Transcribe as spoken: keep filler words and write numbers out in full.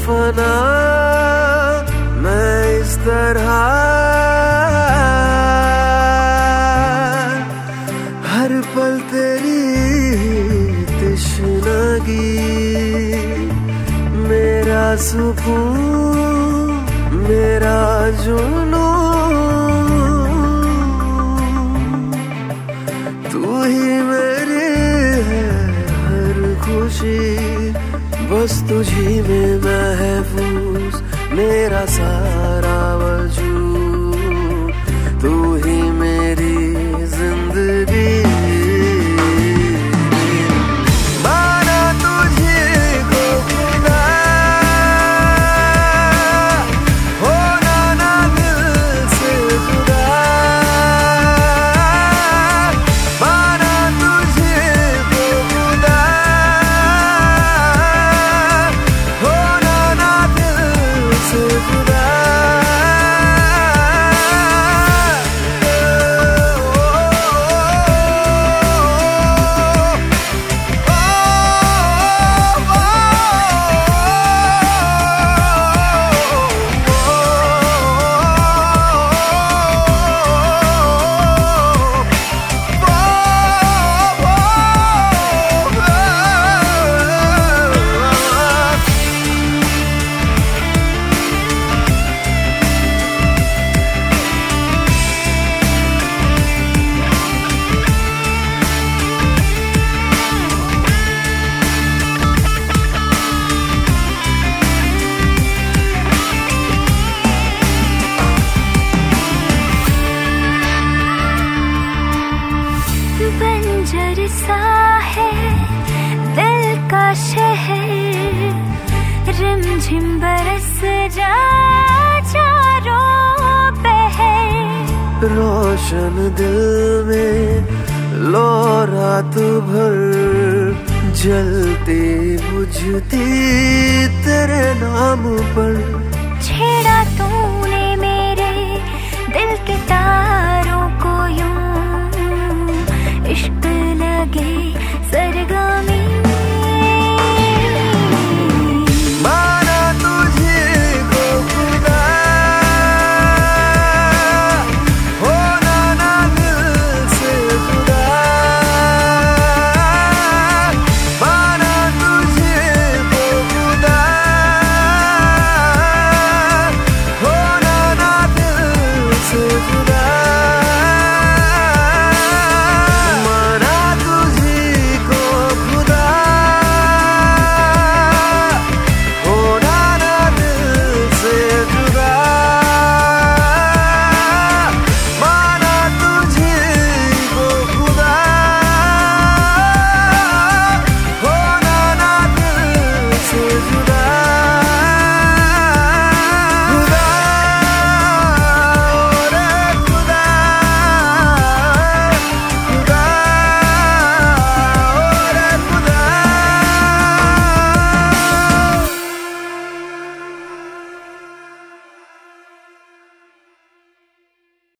फना मैं इस तरह हर पल तेरी तृष्णागी मेरा सुकून मेरा जुनून तू ही मेरी है हर खुशी बस तुझी में महफूज मेरा सारा वजूद तू ही मेरी जिंदगी माना तुझे को खुदा होना ना दिल से जुदा माना तुझे को खुदा होना ना दिल से जुदा बंजर सा है दिल का शहर रिमझिम बरस जा चारों पहर रोशन दिल में लो रात भर जलती बुझती तेरे नाम पर